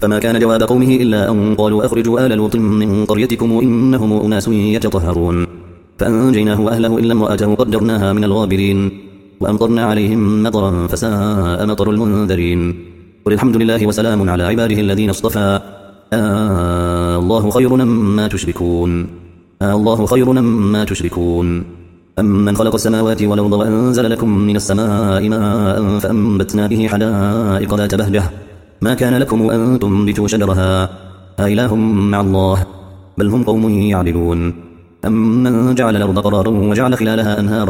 فما كان جواب قومه إلا أن قالوا أخرجوا آل لوط من قريتكم إنهم أناس يتطهرون فأنجيناه وأهله إلا امرأته قدرناها من الغابرين وأمطرنا عليهم مطرا فساء مطر المنذرين قل الحمد لله وسلام على عباده الذين اصطفى الله خير مما تشركون الله خير مما تشركون أمن خلق السماوات والأرض وأنزل لكم من السماء ماء فأنبتنا به حدائق ذات بهجة ما كان لكم أن تنبتوا شجرها أإله مع الله بل هم قوم يعدلون أمن جعل الأرض قرارا وجعل خلالها أنهارا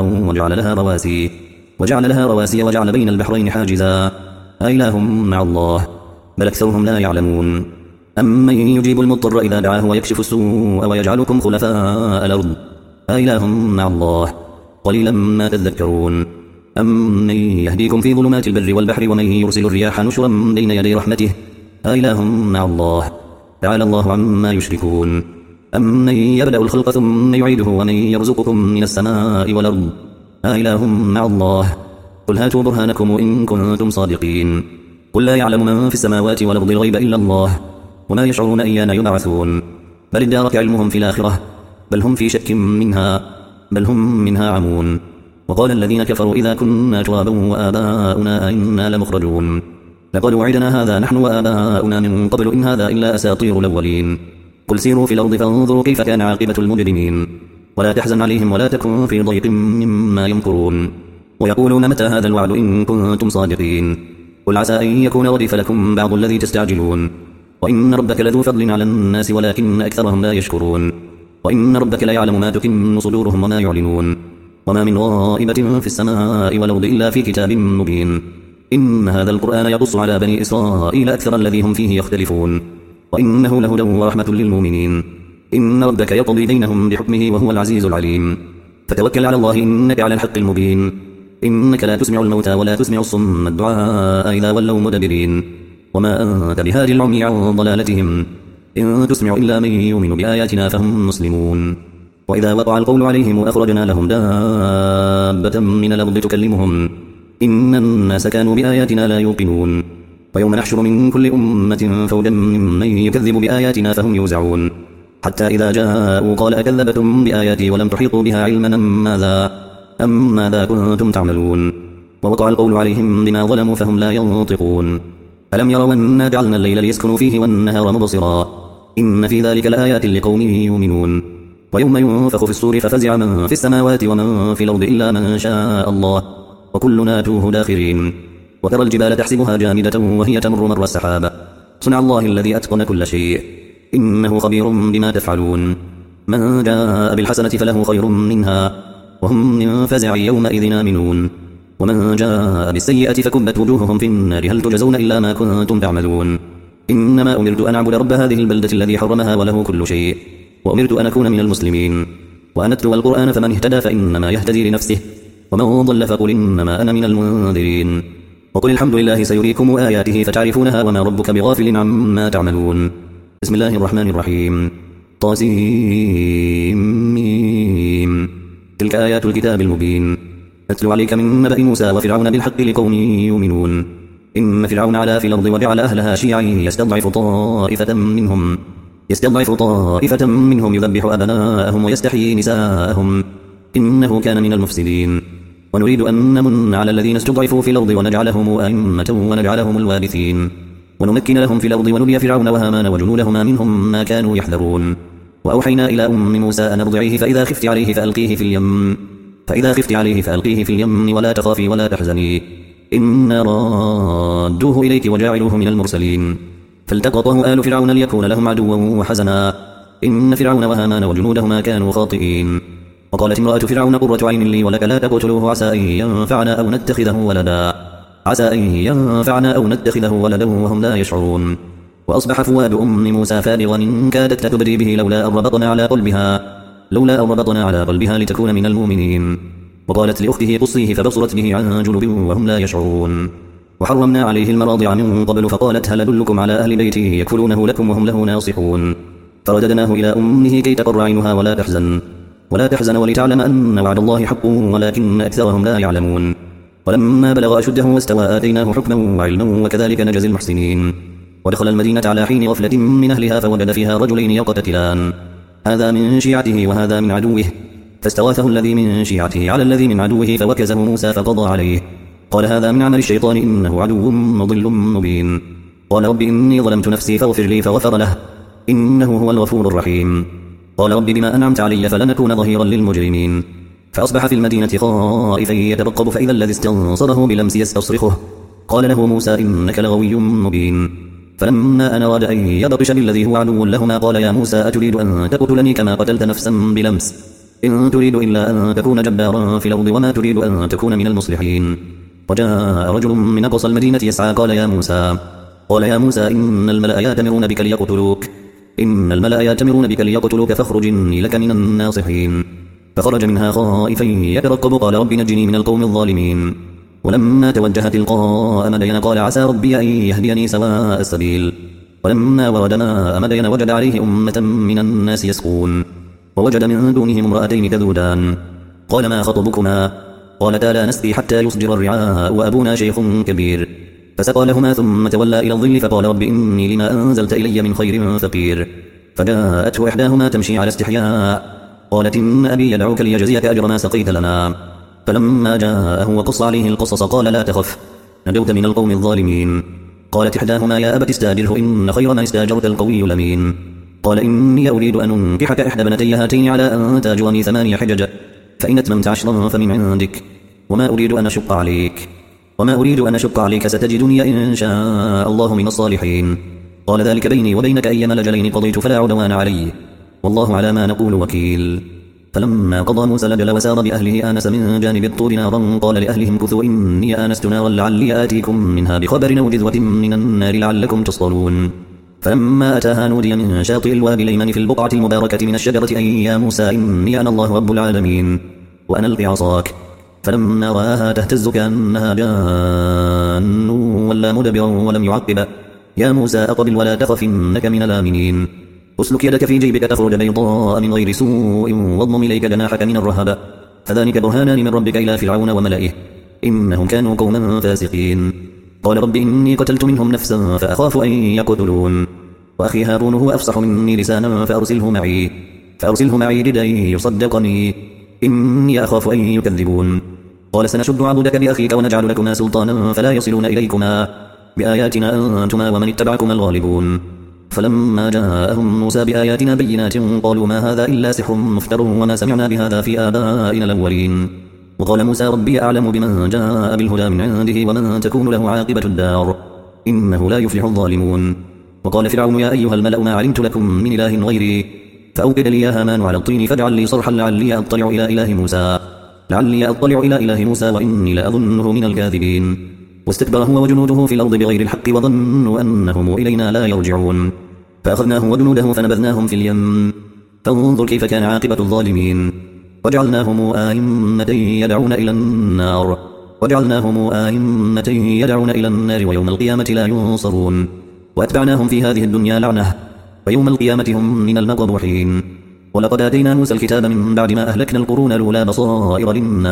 وجعل لها رواسي وجعل بين البحرين حاجزا أإله مع الله بل أكثرهم لا يعلمون أمن يجيب المضطر إذا دعاه ويكشف السوء ويجعلكم خلفاء الأرض أإله مع الله قليلا ما تذكرون أمن يهديكم في ظلمات البر والبحر ومن يرسل الرياح نشرا بين يدي رحمته أإله مع الله تعالى الله عما يشركون أمن يبدأ الخلق ثم يعيده ومن يرزقكم من السماء والأرض أإله مع الله قل هاتوا برهانكم إن كنتم صادقين قل لا يعلم من في السماوات والأرض الغيب إلا الله وما يشعرون أيان يبعثون بل ادارك علمهم في الآخرة بل هم في شك منها بل هم منها عمون وقال الذين كفروا إذا كنا ترابا وآباؤنا أئنا لمخرجون لقد وعدنا هذا نحن وآباؤنا من قبل إن هذا إلا أساطير الأولين قل سيروا في الأرض فانظروا كيف كان عاقبة المجرمين ولا تحزن عليهم ولا تكن في ضيق مما يمكرون ويقولون متى هذا الوعد إن كنتم صادقين قل عسى أن يكون ردف لكم بعض الذي تستعجلون وإن ربك لذو فضل على الناس ولكن أكثرهم لا يشكرون وإن ربك ليعلم ما تكن صدورهم وما يعلنون وما من غائبة في السماء والأرض إلا في كتاب مبين إن هذا القرآن يقص على بني إسرائيل أكثر الذي هم فيه يختلفون وإنه لهدى ورحمة للمؤمنين إن ربك يقضي بينهم بحكمه وهو العزيز العليم فتوكل على الله إنك على الحق المبين إنك لا تسمع الموتى ولا تسمع الصم الدعاء إذا ولوا مدبرين وما أنت بهادي العمي عن ضلالتهم إن تسمع إلا من يؤمن بآياتنا فهم مسلمون وإذا وقع القول عليهم أخرجنا لهم دابة من الأرض تكلمهم إن الناس كانوا بآياتنا لا يوقنون ويوم نحشر من كل أمة فوجا ممن يكذب بآياتنا فهم يوزعون حتى إذا جاءوا قال أكذبتم بآياتي ولم تحيطوا بها علما ماذا كنتم تعملون ووقع القول عليهم بما ظلموا فهم لا ينطقون ألم يروا أنا جعلنا الليل ليسكنوا فيه والنهار مبصرا إن في ذلك لآيات لقوم يؤمنون ويوم ينفخ في الصور ففزع من في السماوات ومن في الأرض إلا من شاء الله وكلنا توه داخرين وترى الجبال تحسبها جامدة وهي تمر مر السحاب صنع الله الذي أتقن كل شيء إنه خبير بما تفعلون من جاء بالحسنة فله خير منها وهم من فزع يومئذ آمنون ومن جاء بالسيئة فكبت وجوههم في النار هل تجزون إلا ما كنتم تعملون إنما أمرت أن أعبد رب هذه البلدة الذي حرمها وله كل شيء وأمرت أن أكون من المسلمين وأن أتلو القرآن فمن اهتدى فإنما يهتدي لنفسه ومن ضل فقل إنما أنا من المنذرين وقل الحمد لله سيريكم آياته فتعرفونها وما ربك بغافل عما تعملون بسم الله الرحمن الرحيم طاسيم تلك آيات الكتاب المبين أتلو عليك من نبأ موسى وفرعون بالحق لقوم يؤمنون إن فرعون علا في الأرض وجعل أهلها شيعا يستضعف طائفة منهم يذبح أبناءهم ويستحيي نساءهم إنه كان من المفسدين ونريد أن نمن على الذين استضعفوا في الأرض ونجعلهم أئمة ونجعلهم الوارثين ونمكن لهم في الأرض ونري فرعون وهامان وجنودهما منهم ما كانوا يحذرون وأوحينا إلى أم موسى أن أرضعيه فإذا خفت عليه فألقيه في اليم ولا تخافي ولا تحزني إنا رادوه إليك وجاعلوه من المرسلين فالتقطه آل فرعون ليكون لهم عدوا وحزنا إن فرعون وهامان وجنودهما كانوا خاطئين وقالت امرأة فرعون قرة عين لي ولك لا تقتلوه عسى أن ينفعنا أو نتخذه ولدا وهم لا يشعرون وأصبح فؤاد أم موسى فارغا إن كادت تبدي به لولا أن ربطنا على قلبها لتكون من المؤمنين وقالت لأخته قصيه فبصرت به عن جنب وهم لا يشعرون وحرمنا عليه المراضع من قبل فقالت هل أدلكم على أهل بيته يكفلونه لكم وهم له ناصحون فرددناه إلى أمه كي تقر عينها ولا تحزن ولتعلم أن وعد الله حق ولكن أكثرهم لا يعلمون ولما بلغ أشده واستوى آتيناه حكما وعلما وكذلك نجزي المحسنين ودخل المدينة على حين غفلة من أهلها فوجد فيها رجلين يقتتلان، هذا من شيعته وهذا من عدوه، فاستغاثه الذي من شيعته على الذي من عدوه فوكزه موسى فقضى عليه. قال هذا من عمل الشيطان إنه عدو مضل مبين. قال رب إني ظلمت نفسي فاغفر لي فغفر له إنه هو الغفور الرحيم. قال رب بما أنعمت علي فلنكون ظهيرا للمجرمين. فأصبح في المدينة خائفا يترقب فإذا الذي استنصره بلمس يستصرخه. قال له موسى إنك لغوي مبين. فلما أن أراد أن يبطش بالذي هو عدو لهما قال يا موسى أتريد أن تقتلني كما قتلت نفسا بلمس؟ إن تريد إلا أن تكون جبارا في الأرض وما تريد أن تكون من المصلحين. وجاء رجل من أقصى المدينة يسعى قال يا موسى إن الملأ يأتمرون بك ليقتلوك فاخرج إني لك من الناصحين. فخرج منها خائفا يترقب قال رب نجني من القوم الظالمين. ولما توجه تلقاء مدين قال عسى ربي أن يهديني سواء السبيل. ولما ورد ماء مدين وجد عليه أمة من الناس يسقون، ووجد من دونهم امرأتين تذودان. قال ما خطبكما؟ قالتا لا نسقي حتى يصدر الرعاء وأبونا شيخ كبير. فسقى لهما ثم تولى إلى الظل فقال رب إني لما أنزلت إلي من خير فقير. فجاءته إحداهما تمشي على استحياء قالت إن أبي يدعوك ليجزيك أجر ما سقيت لنا. فلما جاءه وقص عليه القصص قال لا تخف نجوت من القوم الظالمين. قالت إحداهما يا أبت استأجره إن خير من استأجرت القوي الأمين. قال إني أريد أن أنكحك إحدى بنتي هاتين على أن تأجرني 8 حجج، فإن أتممت 10 فمن عندك، وما أريد أن أشق عليك ستجدني إن شاء الله من الصالحين. قال ذلك بيني وبينك أيما الأجلين قضيت فلا عدوان علي والله على ما نقول وكيل. فلما قضى موسى الأجل وسار بأهله آنس من جانب الطور نارا قال لأهلهم كثوا إني آنست نارا لعلي آتيكم منها بخبر أو جذوة من النار لعلكم تصطلون. فلما أتاها نودي من شاطئ الوادي الأيمن في البقعة المباركة من الشجرة أي يا موسى إني أنا الله رب العالمين وأنا ألق عصاك. فلما رآها تهتز كأنها جان ولا مدبرا ولم يعقب يا موسى أقبل ولا تخف إنك من الآمنين. أسلك يدك في جيبك تخرج بيضاء من غير سوء واضم إليك جناحك من الرهب فذلك برهانان من ربك إلى فرعون وملئه إنهم كانوا قوما فاسقين. قال رب إني قتلت منهم نفسا فأخاف أن يقتلون وأخي هارون هو أفصح مني لسانا فأرسله معي ردا يصدقني إني أخاف أن يكذبون. قال سنشد عضدك بأخيك ونجعل لكما سلطانا فلا يصلون إليكما بآياتنا أنتما ومن اتبعكما الغالبون. فلما جاءهم موسى بآياتنا بينات قالوا ما هذا إلا سحر مفتر وما سمعنا بهذا في آبائنا الأولين. وقال موسى ربي أعلم بمن جاء بالهدى من عنده ومن تكون له عاقبة الدار إنه لا يفلح الظالمون. وقال فرعون يا أيها الملأ ما علمت لكم من إله غيري فأوقد لي يا هامان على الطين فاجعل لي صرحا لعلي أطلع إلى إله موسى وإني لأظنه من الكاذبين. واستكبر هو وجنوده في الأرض بغير الحق وظنوا أنهم إلينا لا يرجعون. فأخذناه وجنوده فنبذناهم في اليم فانظر كيف كان عاقبة الظالمين. وجعلناهم آئمة يدعون إلى النار ويوم القيامة لا ينصرون. وأتبعناهم في هذه الدنيا لعنة ويوم القيامة هم من المقبوحين. ولقد آتينا موسى الكتاب من بعد ما أهلكنا القرون الأولى بصائر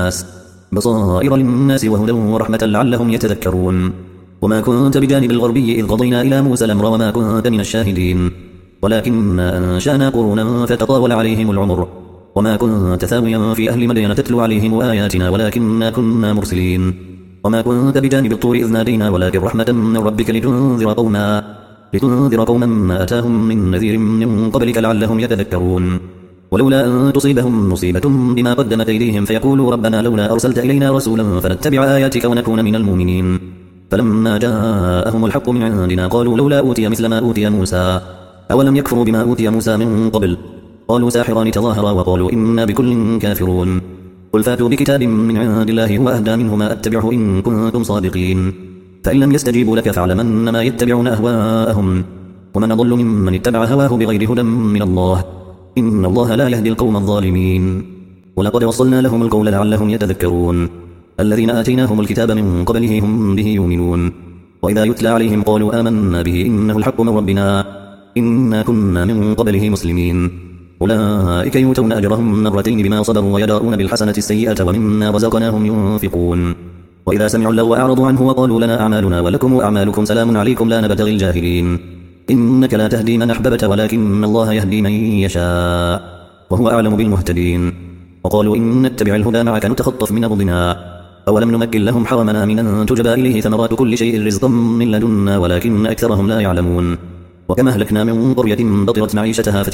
للناس وهدى ورحمة لعلهم يتذكرون. وما كنت بجانب الغربي إذ قضينا إلى موسى الأمر وما كنت من الشاهدين ولكننا أنشأنا قرونا فتطاول عليهم العمر وما كنت ثاويا في أهل مدين تتلو عليهم آياتنا ولكننا كنا مرسلين. وما كنت بجانب الطور إذ نادينا ولكن رحمة من ربك لتنذر قوما ما أتاهم من نذير من قبلك لعلهم يتذكرون. ولولا أن تصيبهم مصيبة بما قدمت أيديهم فيقولوا ربنا لولا أرسلت إلينا رسولا فنتبع آياتك ونكون من المؤمنين. فلما جاءهم الحق من عندنا قالوا لولا أوتي مثل ما أوتي موسى أولم يكفروا بما أوتي موسى من قبل قالوا ساحران تظاهرا وقالوا إنا بكل كافرون. قل فاتوا بكتاب من عند الله هو أهدى منهما أتبعه إن كنتم صادقين. فإن لم يستجيبوا لك فاعلم أنما يتبعون أهواءهم ومن أضل ممن اتبع هواه بغير هدى من الله إن الله لا يهدي القوم الظالمين. ولقد وصلنا لهم القول لعلهم يتذكرون. الذين آتيناهم الكتاب من قبله هم به يؤمنون وإذا يتلى عليهم قالوا آمنا به إنه الحق من ربنا إنا كنا من قبله مسلمين. أولئك يؤتون أجرهم مرتين بما صبروا ويدرؤون بالحسنة السيئة ومما رزقناهم ينفقون. وإذا سمعوا اللغو أعرضوا عنه وقالوا لنا أعمالنا ولكم أعمالكم سلام عليكم لا نبتغي الجاهلين إنك لا تهدي من أحببت ولكن الله يهدي من يشاء وهو أعلم بالمهتدين وقالوا إن نتبع الهدى معك نتخطف من أرضنا أولم نمكن لهم حرمنا من أن تجبى إليه ثمرات كل شيء رزقا من لدنا ولكن أكثرهم لا يعلمون وكما أهلكنا من قرية بطرت معيشتها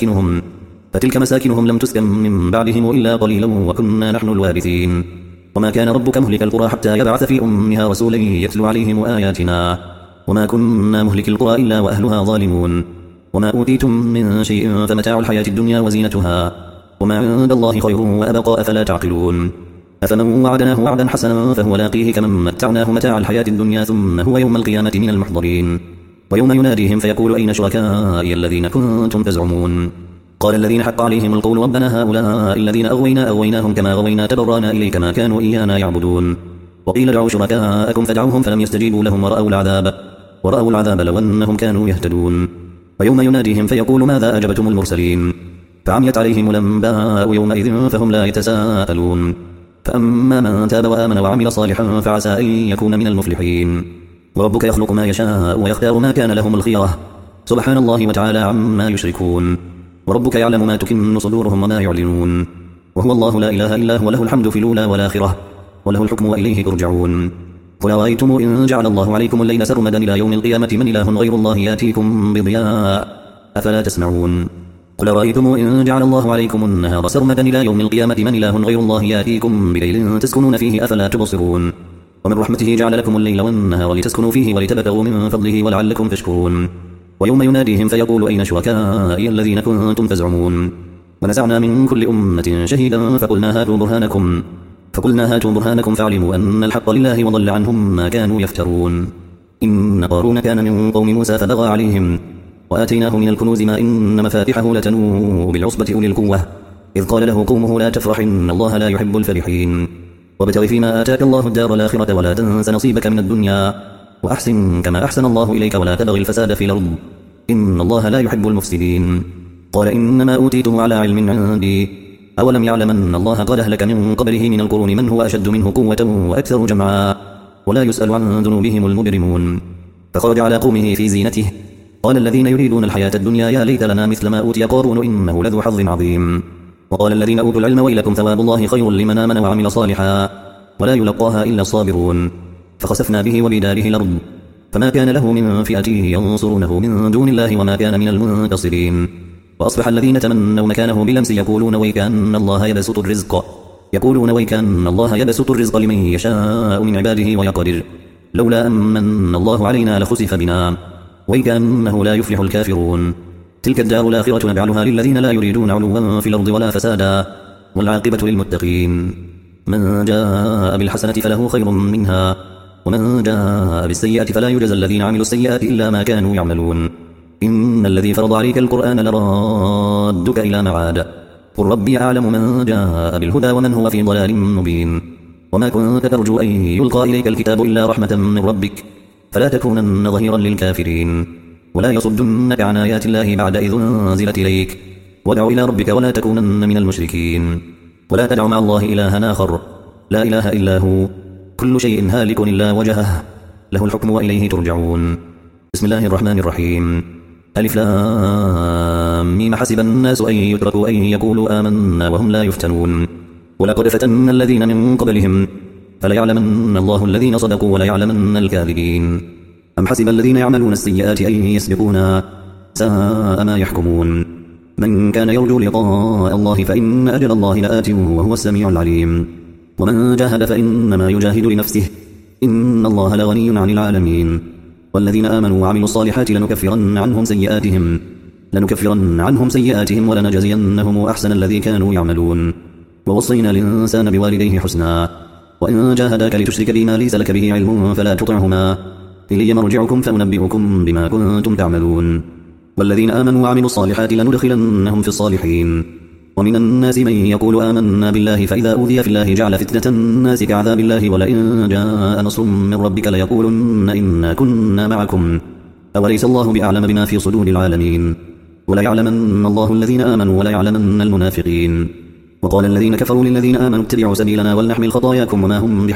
فتلك مساكنهم لم تسكن من بعدهم إلا قليلا وكنا نحن الوارثين وما كان ربك مهلك القرى حتى يبعث في أمها رسولا يتلو عليهم آياتنا وما كنا مهلك القرى إلا وأهلها ظالمون وما أوتيتم من شيء فمتاع الحياة الدنيا وزينتها وما عند الله خير وأبقى أفلا تعقلون أفمن وعدناه وعدا حسنا فهو لاقيه كمن متعناه متاع الحياة الدنيا ثم هو يوم القيامة من المحضرين ويوم يناديهم فيقول أين شركائي الذين كنتم تزعمون قال الذين حق عليهم القول ربنا هؤلاء الذين أغويناهم كما غوينا تبرانا إليك ما كانوا إيانا يعبدون وقيل ادعوا شركاءكم فدعوهم فلم يستجيبوا لهم ورأوا العذاب لو أنهم كانوا يهتدون ويوم يناديهم فيقول ماذا أجبتم المرسلين فعميت عليهم الأنباء يومئذ فهم لا يتساءلون فأما من تاب وآمن وعمل صالحا فعسى أن يكون من المفلحين وربك يخلق ما يشاء ويختار ما كان لهم الخيرة سبحان الله وتعالى عما يشركون وربك يعلم ما تكن صدورهم وما يعلنون وهو الله لا إله إلا هو له الحمد في الأولى والآخرة وله الحكم وإليه ترجعون قل رأيتم إن جعل الله عليكم الليل سرمدا إلى يوم القيامة من إله غير الله يأتيكم بضياء أفلا تسمعون قل رأيتم إن جعل الله عليكم النهار سرمدا إلى يوم القيامة من إله غير الله يأتيكم بليل تسكنون فيه أفلا تبصرون ومن رحمته جعل لكم الليل والنهار لتسكنوا فيه ولتبتغوا من فضله ولعلكم تشكرون ويوم يناديهم فيقول أين شركائي الذين كنتم تزعمون ونزعنا من كل أمة شهيدا فقلنا هاتوا برهانكم فاعلموا أن الحق لله وضل عنهم ما كانوا يفترون إن قارون كان من قوم موسى فبغى عليهم وآتيناه من الكنوز ما إن مفاتحه لتنوء بالعصبة أولي القوة إذ قال له قومه لا تفرح إن الله لا يحب الفرحين وابتغ فيما آتاك الله الدار الآخرة ولا تنس نصيبك من الدنيا وأحسن كما أحسن الله إليك ولا تبغي الفساد في الأرض إن الله لا يحب المفسدين قال إنما أوتيته على علم عندي أولم يعلم أن الله قد أهلك من قبله من القرون من هو أشد منه قوة وأكثر جمعا ولا يسأل عن ذنوبهم المجرمون فخرج على قومه في زينته قال الذين يريدون الحياة الدنيا يا ليت لنا مثل ما أوتي قارون إنه لذو حظ عظيم وقال الذين أوتوا العلم ويلكم ثواب الله خير لمن آمن وعمل صالحا ولا يلقاها إلا الصابرون فخسفنا به وبداره الأرض فما كان له من فئة ينصرونه من دون الله وما كان من المنتصرين وأصبح الذين تمنوا مكانه بالأمس يقولون ويكأن الله يبسط الرزق لمن يشاء من عباده ويقدر لولا أمن الله علينا لخسف بنا ويكأنه لا يفلح الكافرون تلك الدار الآخرة نجعلها للذين لا يريدون علوا في الأرض ولا فسادا والعاقبة للمتقين من جاء بالحسنة فله خير منها ومن جاء بالسيئة فلا يجزى الذين عملوا السيئات إلا ما كانوا يعملون إن الذي فرض عليك القرآن لرادك إلى معاد قل ربي أعلم من جاء بالهدى ومن هو في ضلال مبين وما كنت ترجو أن يلقى إليك الكتاب إلا رحمة من ربك فلا تكونن ظهيرا للكافرين ولا يصدنك عن آيات الله بعد إذ أنزلت إليك وادع إلى ربك ولا تكونن من المشركين ولا تدع مع الله إلها آخر لا إله إلا هو كل شيء هالك إلا وجهه له الحكم وإليه ترجعون بسم الله الرحمن الرحيم ألف لام ميم حسب الناس أن يتركوا أن يقولوا آمنا وهم لا يفتنون ولقد فتنا الذين من قبلهم فليعلمن الله الذين صدقوا وليعلمن الكاذبين أم حسب الذين يعملون السيئات أن يسبقونا ساء ما يحكمون من كان يرجو لقاء الله فإن أجل الله لآت وهو السميع العليم ومن جاهد فإنما يجاهد لنفسه إن الله لغني عن العالمين والذين آمنوا وعملوا الصالحات لنكفرن عنهم سيئاتهم ولنجزينهم أحسن الذي كانوا يعملون ووصينا الإنسان بوالديه حسنا وإن جاهداك لتشرك بما ليس لك به علم فلا تطعهما إلي مرجعكم فأنبئكم بما كنتم تعملون والذين آمنوا وعملوا الصالحات لندخلنهم في الصالحين ومن الناس من يقول آمنا بالله فإذا أوذي في الله جعل فتنة الناس كعذاب الله ولئن جاء نصر من ربك ليقولن إنا كنا معكم أوليس الله بأعلم بما في صدور العالمين وليعلمن الله الذين آمنوا وليعلمن المنافقين وقال الذين كفروا للذين آمنوا اتبعوا سبيلنا ولنحمل خطاياكم وما هم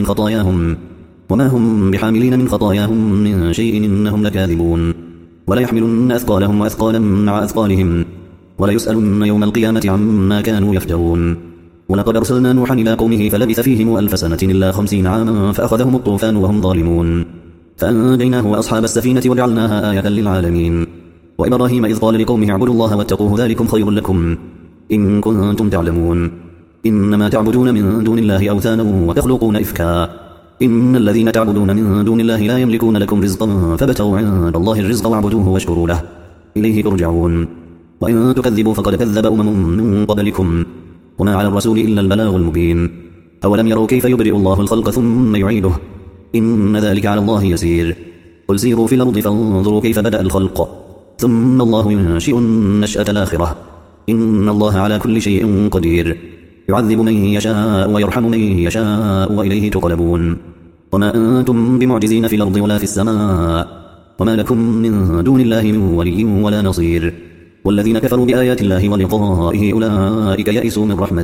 بحاملين من خطاياهم من شيء إنهم لكاذبون ولا يحملن أثقالهم وأثقالا مع أثقالهم ولا يسألن يوم القيامة عما كانوا يفترون ولقد أرسلنا نوحا إلى قومه فلبث فيهم 1000 سنة إلا 50 عاما فأخذهم الطوفان وهم ظالمون فأنجيناه وأصحاب السفينة وجعلناها آية للعالمين وإبراهيم إذ قال لقومه اعبدوا الله واتقوه ذلكم خير لكم إن كنتم تعلمون إنما تعبدون من دون الله أوثانا وتخلقون إفكا إن الذين تعبدون من دون الله لا يملكون لكم رزقا فابتغوا عند الله الرزق واعبدوه واشكروا له إليه ترجعون وإن تكذبوا فقد كذب من قبلكم وما على الرسول إلا البلاغ المبين أولم يروا كيف يبرئ الله الخلق ثم يعيده إن ذلك على الله يسير قل سيروا في الأرض فانظروا كيف بدأ الخلق ثم الله ينشئ النشأة الآخرة إن الله على كل شيء قدير يعذب من يشاء ويرحم من يشاء وإليه تقلبون وما أنتم بمعجزين في الأرض ولا في السماء وما لكم من دون الله من ولي ولا نصير والذين كفروا بآيات الله ولقائه أولئك يئسوا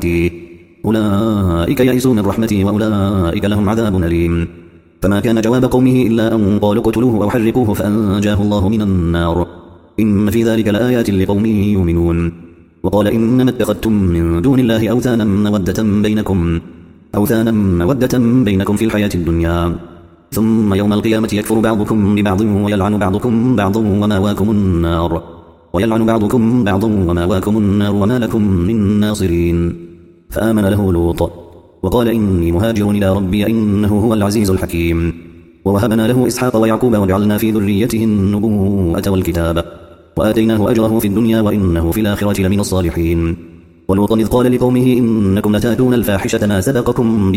من رحمتي وأولئك لهم عذاب أليم فما كان جواب قومه إلا أن قالوا اقتلوه أو حرقوه فأنجاه الله من النار إن في ذلك لآيات لقوم يؤمنون وقال إنما اتخذتم من دون الله أوثانا مودة بينكم في الحياة الدنيا ثم يوم القيامة يكفر بعضكم ببعض ويلعن بعضكم بعضا ومأواكم النار وما لكم من ناصرين فآمن له لوط وقال إني مهاجر إلى ربي إنه هو العزيز الحكيم ووهبنا له إسحاق ويعقوب وجعلنا في ذريته النبوة والكتاب وآتيناه أجره في الدنيا وإنه في الآخرة لمن الصالحين ولوطا إذ قال لقومه إنكم لتأتون الفاحشة ما سبقكم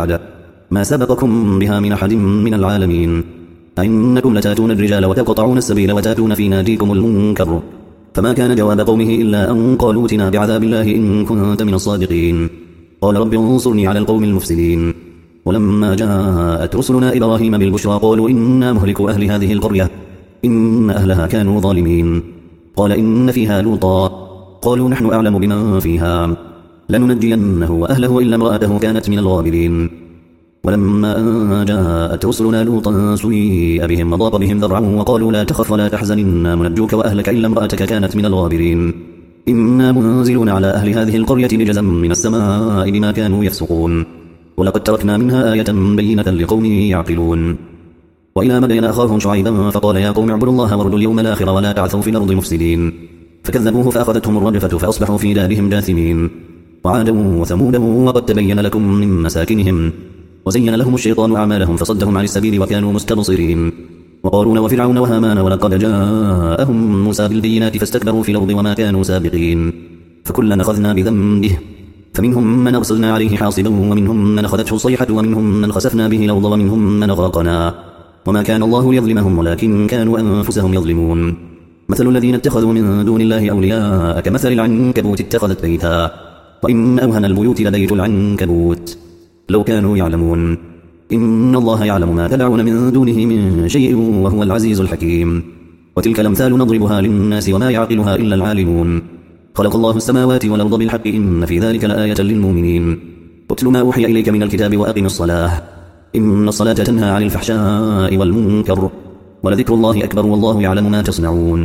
بها من أحد من العالمين أئنكم لتأتون الرجال وتقطعون السبيل وتأتون في ناديكم المنكر فما كان جواب قومه إلا أن قالوا ائتنا بعذاب الله إن كنت من الصادقين قال رب انصرني على القوم المفسدين ولما جاءت رسلنا إبراهيم بالبشرى قالوا إنا مهلكوا أهل هذه القرية إن أهلها كانوا ظالمين قال إن فيها لوطا قالوا نحن أعلم بمن فيها لننجينه وأهله إلا امرأته كانت من الغابرين ولما أن جاءت رسلنا لوطا سيء بهم وضاق بهم ذرعا وقالوا لا تخف ولا تحزن إنا منجوك وأهلك إلا امرأتك كانت من الغابرين إنا منزلون على أهل هذه القرية رجزا من السماء بما كانوا يفسقون ولقد تركنا منها آية بينة لقوم يعقلون وإلى مدين أخاهم شعيبا فقال يا قوم اعبدوا الله وارجوا اليوم الآخر ولا تعثوا في الأرض مفسدين فكذبوه فأخذتهم الرجفة فأصبحوا في دارهم جاثمين وعادا وثمودا وقد تبين لكم من مساكنهم وزين لهم الشيطان أعمالهم فصدهم عن السبيل وكانوا مستبصرين وقارون وفرعون وهامان ولقد جاءهم موسى بالبينات فاستكبروا في الأرض وما كانوا سابقين فكلا أخذنا بذنبه فمنهم من أرسلنا عليه حاصبا ومنهم من أخذته الصيحة ومنهم من خسفنا به الأرض ومنهم من غرقنا وما كان الله ليظلمهم ولكن كانوا أنفسهم يظلمون مثل الذين اتخذوا من دون الله أولياء كمثل العنكبوت اتخذت بيتا وإن أوهن البيوت لبيت العنكبوت لو كانوا يعلمون إن الله يعلم ما تدعون من دونه من شيء وهو العزيز الحكيم وتلك الأمثال نضربها للناس وما يعقلها إلا العالمون خلق الله السماوات والأرض بالحق إن في ذلك لآية للمؤمنين اتل ما أوحي إليك من الكتاب وأقم الصلاة إن الصلاة تنهى عن الفحشاء والمنكر ولذكر الله أكبر والله يعلم ما تصنعون